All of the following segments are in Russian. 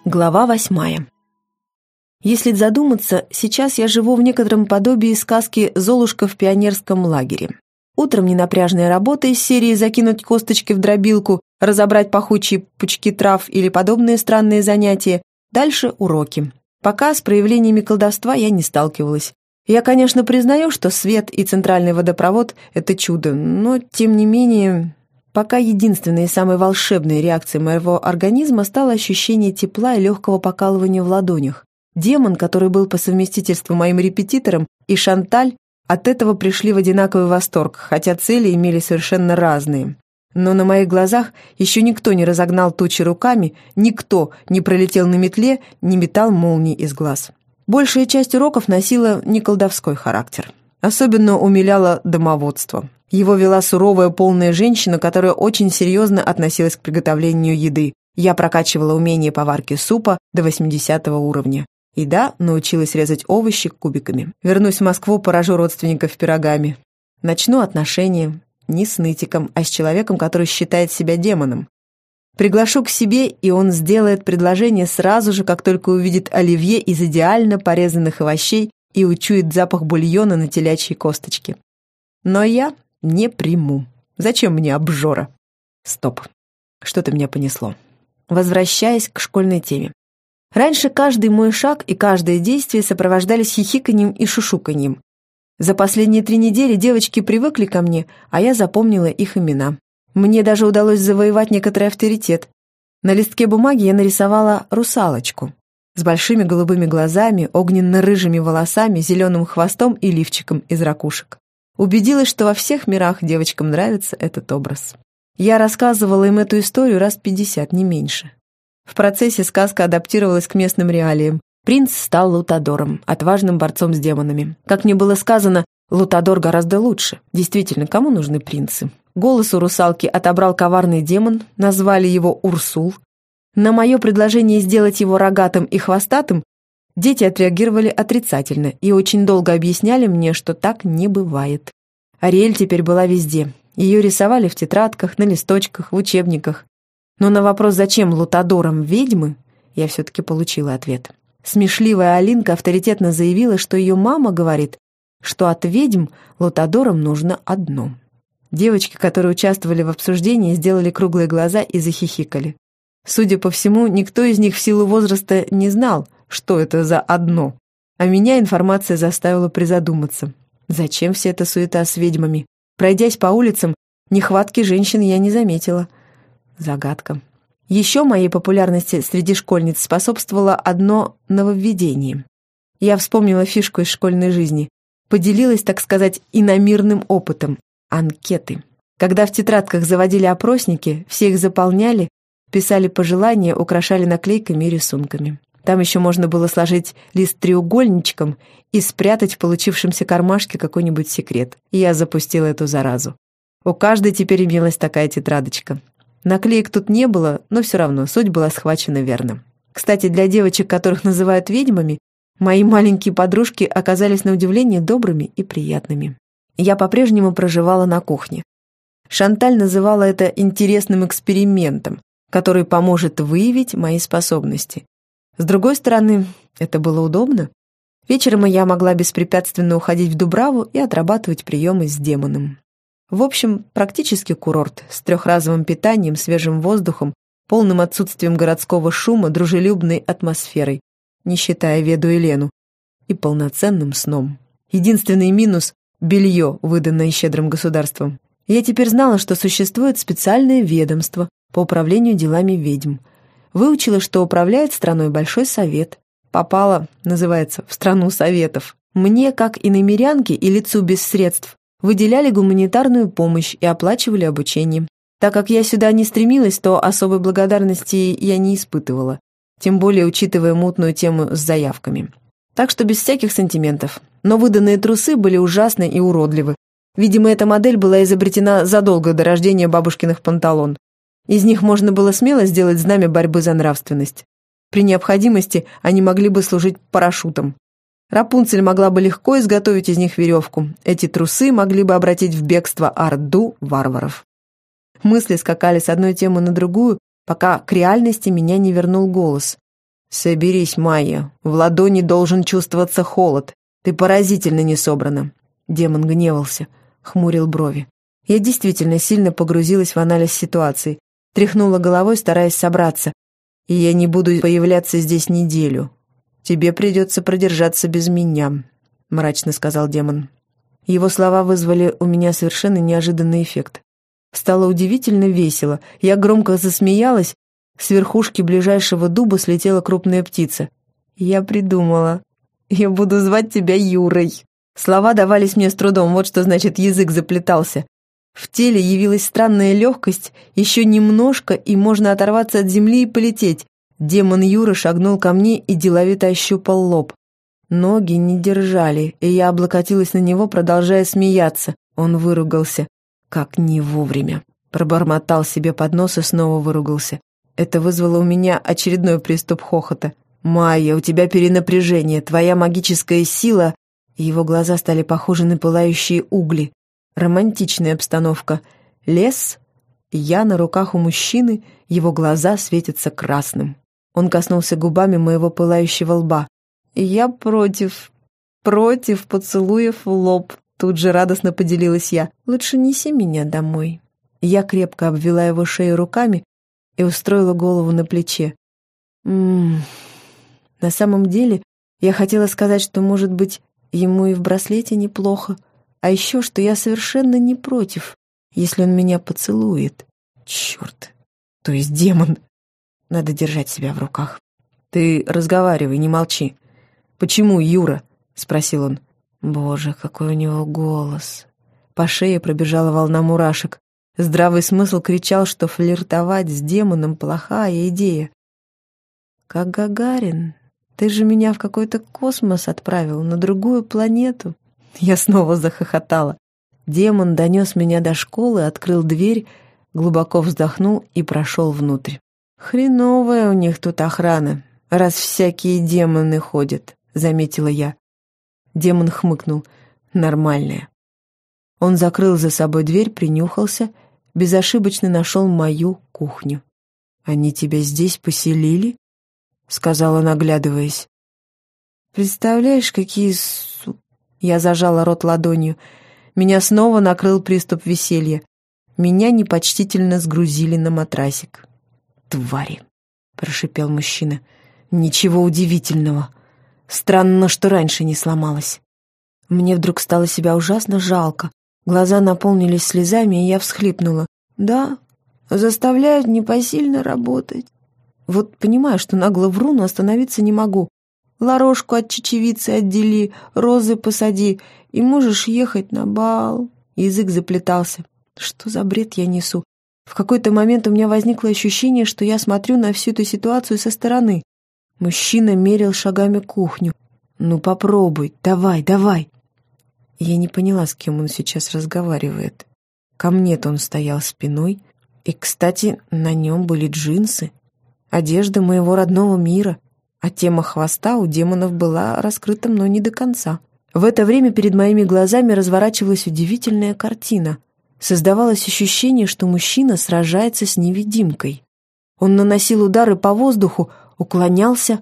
Глава 8. Если задуматься, сейчас я живу в некотором подобии сказки «Золушка в пионерском лагере». Утром ненапряжная работа из серии «Закинуть косточки в дробилку», «Разобрать пахучие пучки трав» или подобные странные занятия. Дальше уроки. Пока с проявлениями колдовства я не сталкивалась. Я, конечно, признаю, что свет и центральный водопровод – это чудо, но, тем не менее, пока единственной и самой волшебной реакцией моего организма стало ощущение тепла и легкого покалывания в ладонях. Демон, который был по совместительству моим репетитором, и Шанталь от этого пришли в одинаковый восторг, хотя цели имели совершенно разные. Но на моих глазах еще никто не разогнал тучи руками, никто не пролетел на метле, не метал молнии из глаз. Большая часть уроков носила неколдовской характер. Особенно умиляло домоводство. Его вела суровая полная женщина, которая очень серьезно относилась к приготовлению еды. Я прокачивала умение поварки супа до 80 уровня. И да, научилась резать овощи кубиками. Вернусь в Москву, поражу родственников пирогами. Начну отношения не с нытиком, а с человеком, который считает себя демоном. Приглашу к себе, и он сделает предложение сразу же, как только увидит оливье из идеально порезанных овощей и учует запах бульона на телячьей косточке. Но я не приму. Зачем мне обжора? Стоп. Что-то меня понесло. Возвращаясь к школьной теме. Раньше каждый мой шаг и каждое действие сопровождались хихиканьем и шушуканьем. За последние 3 недели девочки привыкли ко мне, а я запомнила их имена. Мне даже удалось завоевать некоторый авторитет. На листке бумаги я нарисовала русалочку с большими голубыми глазами, огненно-рыжими волосами, зеленым хвостом и лифчиком из ракушек. Убедилась, что во всех мирах девочкам нравится этот образ. Я рассказывала им эту историю раз 50, не меньше. В процессе сказка адаптировалась к местным реалиям. Принц стал лутадором, отважным борцом с демонами. Как мне было сказано, лутадор гораздо лучше. Действительно, кому нужны принцы? Голос у русалки отобрал коварный демон, назвали его Урсул. На мое предложение сделать его рогатым и хвостатым дети отреагировали отрицательно и очень долго объясняли мне, что так не бывает. Ариэль теперь была везде. Ее рисовали в тетрадках, на листочках, в учебниках. Но на вопрос, зачем лутадорам ведьмы, я все-таки получила ответ. Смешливая Алинка авторитетно заявила, что ее мама говорит, что от ведьм лутадорам нужно одно. Девочки, которые участвовали в обсуждении, сделали круглые глаза и захихикали. Судя по всему, никто из них в силу возраста не знал, что это за одно. А меня информация заставила призадуматься. Зачем вся эта суета с ведьмами? Пройдясь по улицам, нехватки женщин я не заметила. Загадка. Еще моей популярности среди школьниц способствовало одно нововведение. Я вспомнила фишку из школьной жизни. Поделилась, так сказать, иномирным опытом. Анкеты. Когда в тетрадках заводили опросники, все их заполняли, писали пожелания, украшали наклейками и рисунками. Там еще можно было сложить лист треугольничком и спрятать в получившемся кармашке какой-нибудь секрет. И я запустила эту заразу. У каждой теперь имелась такая тетрадочка. Наклеек тут не было, но все равно суть была схвачена верно. Кстати, для девочек, которых называют ведьмами, мои маленькие подружки оказались на удивление добрыми и приятными. Я по-прежнему проживала на кухне. Шанталь называла это интересным экспериментом, который поможет выявить мои способности. С другой стороны, это было удобно. Вечером я могла беспрепятственно уходить в Дубраву и отрабатывать приемы с демоном. В общем, практически курорт с 3-разовым питанием, свежим воздухом, полным отсутствием городского шума, дружелюбной атмосферой, не считая Веду и Лену, и полноценным сном. Единственный минус – белье, выданное щедрым государством. Я теперь знала, что существует специальное ведомство по управлению делами ведьм. Выучила, что управляет страной Большой Совет. Попала, называется, в страну советов. Мне, как иномерянке и лицу без средств, выделяли гуманитарную помощь и оплачивали обучение. Так как я сюда не стремилась, то особой благодарности я не испытывала, тем более учитывая мутную тему с заявками. Так что без всяких сантиментов. Но выданные трусы были ужасны и уродливы. Видимо, эта модель была изобретена задолго до рождения бабушкиных панталон. Из них можно было смело сделать знамя борьбы за нравственность. При необходимости они могли бы служить парашютом. Рапунцель могла бы легко изготовить из них веревку. Эти трусы могли бы обратить в бегство орду варваров. Мысли скакали с одной темы на другую, пока к реальности меня не вернул голос. «Соберись, Майя, в ладони должен чувствоваться холод. Ты поразительно не собрана». Демон гневался, хмурил брови. Я действительно сильно погрузилась в анализ ситуации, тряхнула головой, стараясь собраться. «И я не буду появляться здесь неделю. Тебе придется продержаться без меня», — мрачно сказал демон. Его слова вызвали у меня совершенно неожиданный эффект. Стало удивительно весело. Я громко засмеялась. С верхушки ближайшего дуба слетела крупная птица. «Я придумала. Я буду звать тебя Юрой». Слова давались мне с трудом, вот что значит язык заплетался. В теле явилась странная легкость, еще немножко, и можно оторваться от земли и полететь. Демон Юра шагнул ко мне и деловито ощупал лоб. Ноги не держали, и я облокотилась на него, продолжая смеяться. Он выругался. Как не вовремя. Пробормотал себе под нос и снова выругался. Это вызвало у меня очередной приступ хохота. «Майя, у тебя перенапряжение, твоя магическая сила...» Его глаза стали похожи на пылающие угли. Романтичная обстановка. Лес, я на руках у мужчины, его глаза светятся красным. Он коснулся губами моего пылающего лба. «Я против поцелуев в лоб», тут же радостно поделилась я. «Лучше неси меня домой». Я крепко обвела его шею руками и устроила голову на плече. На самом деле, я хотела сказать, что, может быть, ему и в браслете неплохо, а еще, что я совершенно не против, если он меня поцелует. Черт, то есть демон. Надо держать себя в руках. «Ты разговаривай, не молчи». «Почему, Юра?» — спросил он. Боже, какой у него голос. По шее пробежала волна мурашек. Здравый смысл кричал, что флиртовать с демоном — плохая идея. «Как Гагарин, ты же меня в какой-то космос отправил, на другую планету». Я снова захохотала. Демон донес меня до школы, открыл дверь, глубоко вздохнул и прошел внутрь. «Хреновая у них тут охрана, раз всякие демоны ходят», — заметила я. Демон хмыкнул. «Нормальная». Он закрыл за собой дверь, принюхался, безошибочно нашел мою кухню. «Они тебя здесь поселили?» — сказала, наглядываясь. «Представляешь, какие Я зажала рот ладонью. Меня снова накрыл приступ веселья. Меня непочтительно сгрузили на матрасик. «Твари!» — прошипел мужчина. «Ничего удивительного. Странно, что раньше не сломалась». Мне вдруг стало себя ужасно жалко. Глаза наполнились слезами, и я всхлипнула. «Да, заставляют непосильно работать. Вот понимаю, что нагло вру, но остановиться не могу. Ларошку от чечевицы отдели, розы посади, и можешь ехать на бал». Язык заплетался. Что за бред я несу? В какой-то момент у меня возникло ощущение, что я смотрю на всю эту ситуацию со стороны. Мужчина мерил шагами кухню. «Ну попробуй, давай, давай». Я не поняла, с кем он сейчас разговаривает. Ко мне-то он стоял спиной, и, кстати, на нем были джинсы. Одежда моего родного мира, а тема хвоста у демонов была раскрыта, но не до конца. В это время перед моими глазами разворачивалась удивительная картина. Создавалось ощущение, что мужчина сражается с невидимкой. Он наносил удары по воздуху, уклонялся.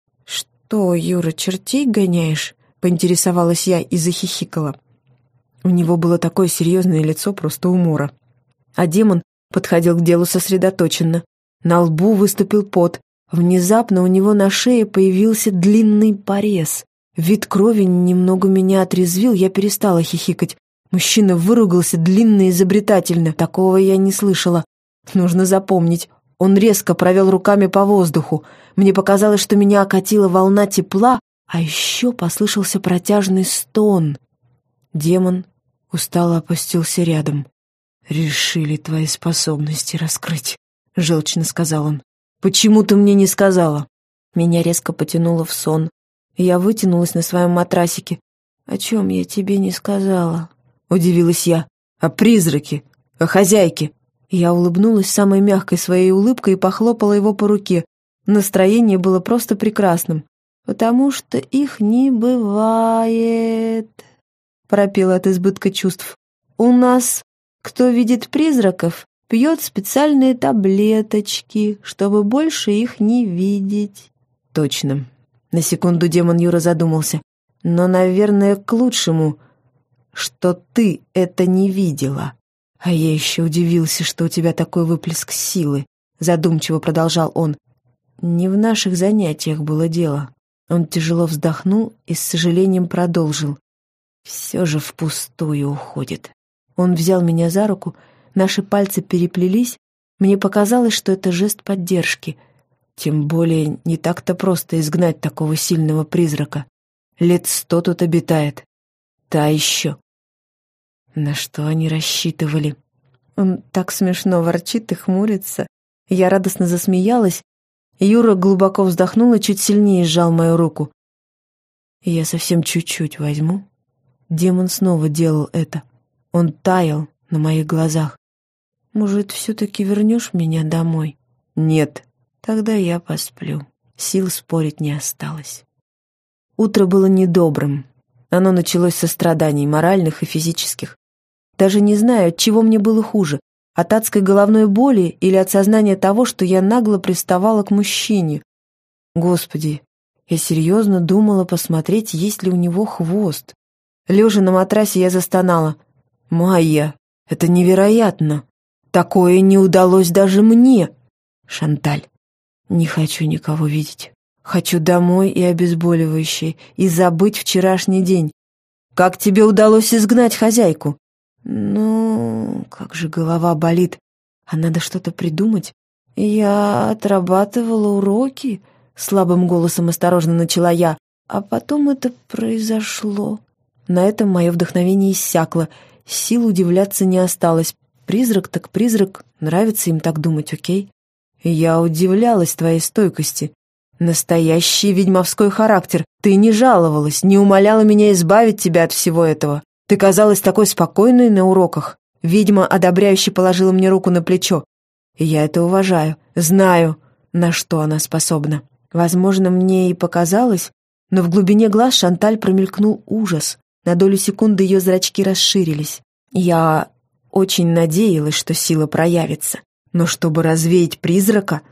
«Что, Юра, чертей гоняешь?» — поинтересовалась я и захихикала. У него было такое серьезное лицо, просто умора. А демон подходил к делу сосредоточенно. На лбу выступил пот. Внезапно у него на шее появился длинный порез. Вид крови немного меня отрезвил, я перестала хихикать. Мужчина выругался длинно и изобретательно. Такого я не слышала. Нужно запомнить. Он резко провел руками по воздуху. Мне показалось, что меня окатила волна тепла, а еще послышался протяжный стон. Демон устало опустился рядом. «Решили твои способности раскрыть», — желчно сказал он. «Почему ты мне не сказала?» Меня резко потянуло в сон. Я вытянулась на своем матрасике. «О чем я тебе не сказала?» — удивилась я. «О призраке, о хозяйке». Я улыбнулась самой мягкой своей улыбкой и похлопала его по руке. Настроение было просто прекрасным. «Потому что их не бывает», — пропела от избытка чувств. «У нас, кто видит призраков, пьет специальные таблеточки, чтобы больше их не видеть». Точно. На секунду демон Юра задумался. Но, наверное, к лучшему, что ты это не видела. А я еще удивился, что у тебя такой выплеск силы, задумчиво продолжал он. Не в наших занятиях было дело. Он тяжело вздохнул и с сожалением продолжил. Все же впустую уходит. Он взял меня за руку, наши пальцы переплелись. Мне показалось, что это жест поддержки. Тем более не так-то просто изгнать такого сильного призрака. 100 тут обитает. Та еще. На что они рассчитывали? Он так смешно ворчит и хмурится. Я радостно засмеялась. Юра глубоко вздохнул и чуть сильнее сжал мою руку. Я совсем чуть-чуть возьму. Демон снова делал это. Он таял на моих глазах. Может, все-таки вернешь меня домой? Нет. Тогда я посплю. Сил спорить не осталось. Утро было недобрым. Оно началось со страданий, моральных и физических. Даже не знаю, от чего мне было хуже. От адской головной боли или от сознания того, что я нагло приставала к мужчине. Господи, я серьезно думала посмотреть, есть ли у него хвост. Лежа на матрасе, я застонала. «Майя, это невероятно! Такое не удалось даже мне!» «Шанталь, не хочу никого видеть. Хочу домой и обезболивающее, и забыть вчерашний день. Как тебе удалось изгнать хозяйку?» «Ну, как же голова болит, а надо что-то придумать. Я отрабатывала уроки», — слабым голосом осторожно начала я, «а потом это произошло». На этом мое вдохновение иссякло, сил удивляться не осталось. Призрак так призрак, нравится им так думать, окей? Я удивлялась твоей стойкости. Настоящий ведьмовской характер. Ты не жаловалась, не умоляла меня избавить тебя от всего этого. Ты казалась такой спокойной на уроках. Ведьма одобряюще положила мне руку на плечо. И я это уважаю, знаю, на что она способна. Возможно, мне и показалось, но в глубине глаз Шанталь промелькнул ужас. На долю секунды ее зрачки расширились. Я очень надеялась, что сила проявится. Но чтобы развеять призрака,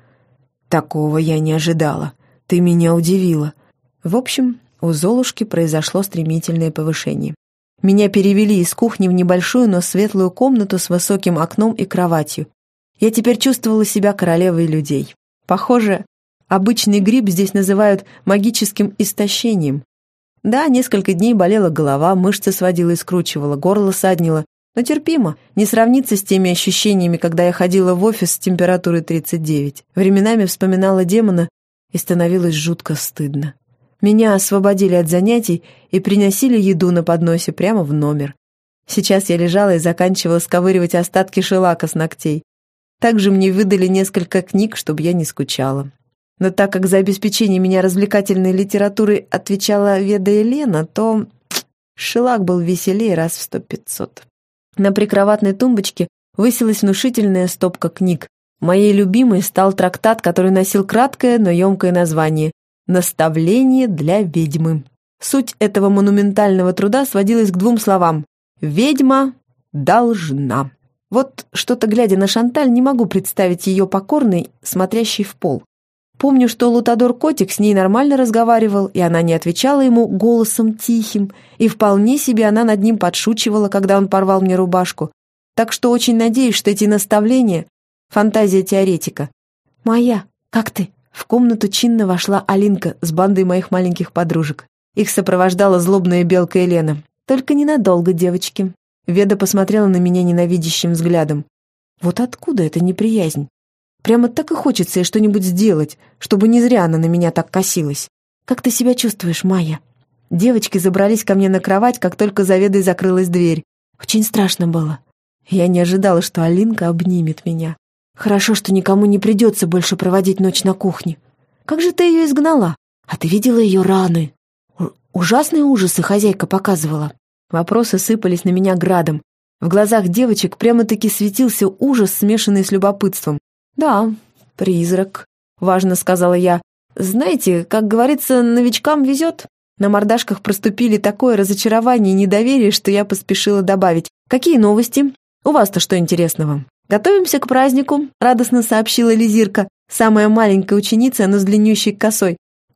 такого я не ожидала. Ты меня удивила. В общем, у Золушки произошло стремительное повышение. Меня перевели из кухни в небольшую, но светлую комнату с высоким окном и кроватью. Я теперь чувствовала себя королевой людей. Похоже, обычный грипп здесь называют магическим истощением. Да, несколько дней болела голова, мышцы сводила и скручивала, горло саднило, но терпимо, не сравнится с теми ощущениями, когда я ходила в офис с температурой 39. Временами вспоминала демона, и становилось жутко стыдно. Меня освободили от занятий и приносили еду на подносе прямо в номер. Сейчас я лежала и заканчивала сковыривать остатки шелака с ногтей. Также мне выдали несколько книг, чтобы я не скучала. Но так как за обеспечение меня развлекательной литературой отвечала Веда Елена, то шелак был веселее раз в 100-500. На прикроватной тумбочке высилась внушительная стопка книг. Моей любимой стал трактат, который носил краткое, но емкое название «Наставление для ведьмы». Суть этого монументального труда сводилась к 2 словам «Ведьма должна». Вот что-то, глядя на Шанталь, не могу представить ее покорной, смотрящей в пол. Помню, что Лутадор-котик с ней нормально разговаривал, и она не отвечала ему голосом тихим, и вполне себе она над ним подшучивала, когда он порвал мне рубашку. Так что очень надеюсь, что эти наставления — фантазия теоретика. «Майя, как ты?» В комнату чинно вошла Алинка с бандой моих маленьких подружек. Их сопровождала злобная белка Елена. «Только ненадолго, девочки». Веда посмотрела на меня ненавидящим взглядом. Вот откуда эта неприязнь? Прямо так и хочется ей что-нибудь сделать, чтобы не зря она на меня так косилась. «Как ты себя чувствуешь, Майя?» Девочки забрались ко мне на кровать, как только за Ведой закрылась дверь. Очень страшно было. Я не ожидала, что Алинка обнимет меня. Хорошо, что никому не придется больше проводить ночь на кухне. Как же ты ее изгнала? А ты видела ее раны? Ужасные ужасы хозяйка показывала. Вопросы сыпались на меня градом. В глазах девочек прямо-таки светился ужас, смешанный с любопытством. «Да, призрак», — важно сказала я. «Знаете, как говорится, новичкам везет». На мордашках проступили такое разочарование и недоверие, что я поспешила добавить. «Какие новости? У вас-то что интересного?» «Готовимся к празднику», — радостно сообщила Лизирка, самая маленькая ученица, но с длиннющей косой.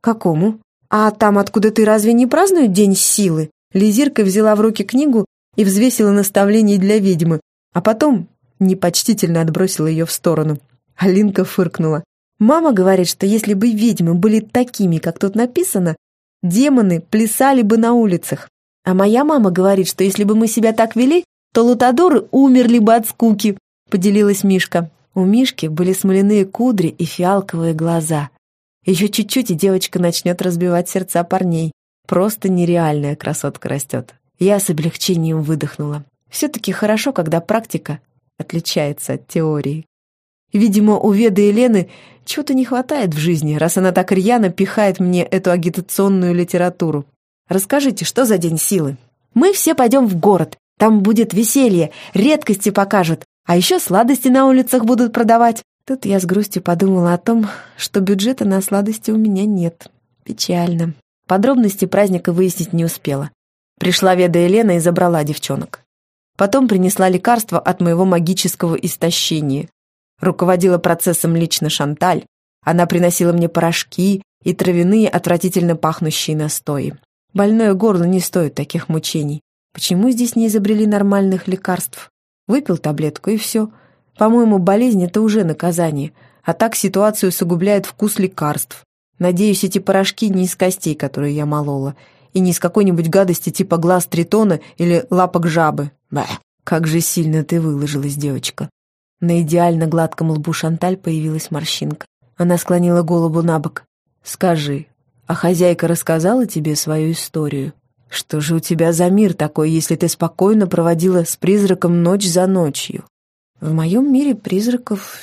«Какому? А там, откуда ты, разве не празднуют День силы?» Лизирка взяла в руки книгу и взвесила наставления для ведьмы, а потом непочтительно отбросила ее в сторону. Алинка фыркнула. «Мама говорит, что если бы ведьмы были такими, как тут написано, демоны плясали бы на улицах. А моя мама говорит, что если бы мы себя так вели, то лутадоры умерли бы от скуки», — поделилась Мишка. У Мишки были смоляные кудри и фиалковые глаза. Еще чуть-чуть, и девочка начнет разбивать сердца парней. Просто нереальная красотка растет. Я с облегчением выдохнула. Все-таки хорошо, когда практика отличается от теории. Видимо, у Веды и Лены чего-то не хватает в жизни, раз она так рьяно пихает мне эту агитационную литературу. Расскажите, что за День силы? Мы все пойдем в город. Там будет веселье, редкости покажут, а еще сладости на улицах будут продавать. Тут я с грустью подумала о том, что бюджета на сладости у меня нет. Печально. Подробности праздника выяснить не успела. Пришла Веда и Лена и забрала девчонок. Потом принесла лекарство от моего магического истощения. Руководила процессом лично Шанталь. Она приносила мне порошки и травяные, отвратительно пахнущие настои. Больное горло не стоит таких мучений. Почему здесь не изобрели нормальных лекарств? Выпил таблетку и все. По-моему, болезнь — это уже наказание. А так ситуацию усугубляет вкус лекарств. Надеюсь, эти порошки не из костей, которые я молола, и не из какой-нибудь гадости типа глаз тритона или лапок жабы. Бэ, как же сильно ты выложилась, девочка. На идеально гладком лбу Шанталь появилась морщинка. Она склонила голову набок. «Скажи, а хозяйка рассказала тебе свою историю? Что же у тебя за мир такой, если ты спокойно проводила с призраком ночь за ночью?» «В моем мире призраков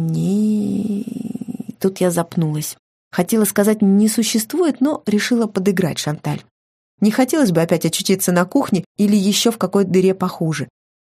не...» Тут я запнулась. Хотела сказать «не существует», но решила подыграть Шанталь. Не хотелось бы опять очутиться на кухне или еще в какой-то дыре похуже.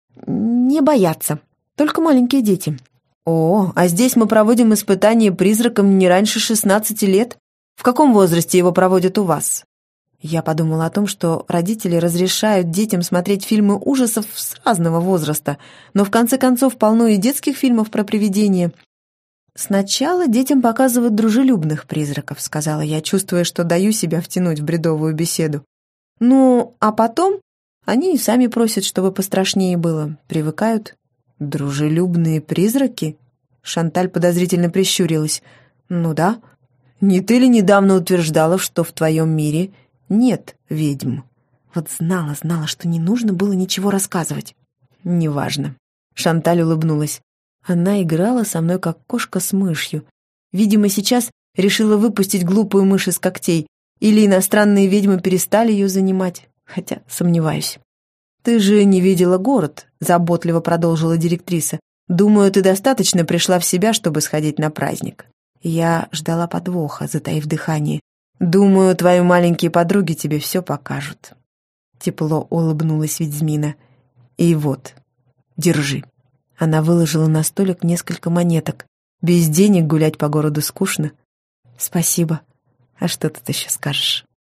«Не бояться. Только маленькие дети». «О, а здесь мы проводим испытание призраком не раньше 16 лет. В каком возрасте его проводят у вас?» Я подумала о том, что родители разрешают детям смотреть фильмы ужасов с разного возраста, но в конце концов полно и детских фильмов про привидения. «Сначала детям показывают дружелюбных призраков», — сказала я, чувствуя, что даю себя втянуть в бредовую беседу. «Ну, а потом они и сами просят, чтобы пострашнее было. Привыкают». «Дружелюбные призраки?» Шанталь подозрительно прищурилась. «Ну да. Не ты ли недавно утверждала, что в твоем мире нет ведьм?» Вот знала, что не нужно было ничего рассказывать. «Неважно». Шанталь улыбнулась. Она играла со мной, как кошка с мышью. Видимо, сейчас решила выпустить глупую мышь из когтей. Или иностранные ведьмы перестали ее занимать. Хотя сомневаюсь. «Ты же не видела город», — заботливо продолжила директриса. «Думаю, ты достаточно пришла в себя, чтобы сходить на праздник». Я ждала подвоха, затаив дыхание. «Думаю, твои маленькие подруги тебе все покажут». Тепло улыбнулась Ведьмина. «И вот, держи». Она выложила на столик несколько монеток. «Без денег гулять по городу скучно». «Спасибо. А что тут еще скажешь?»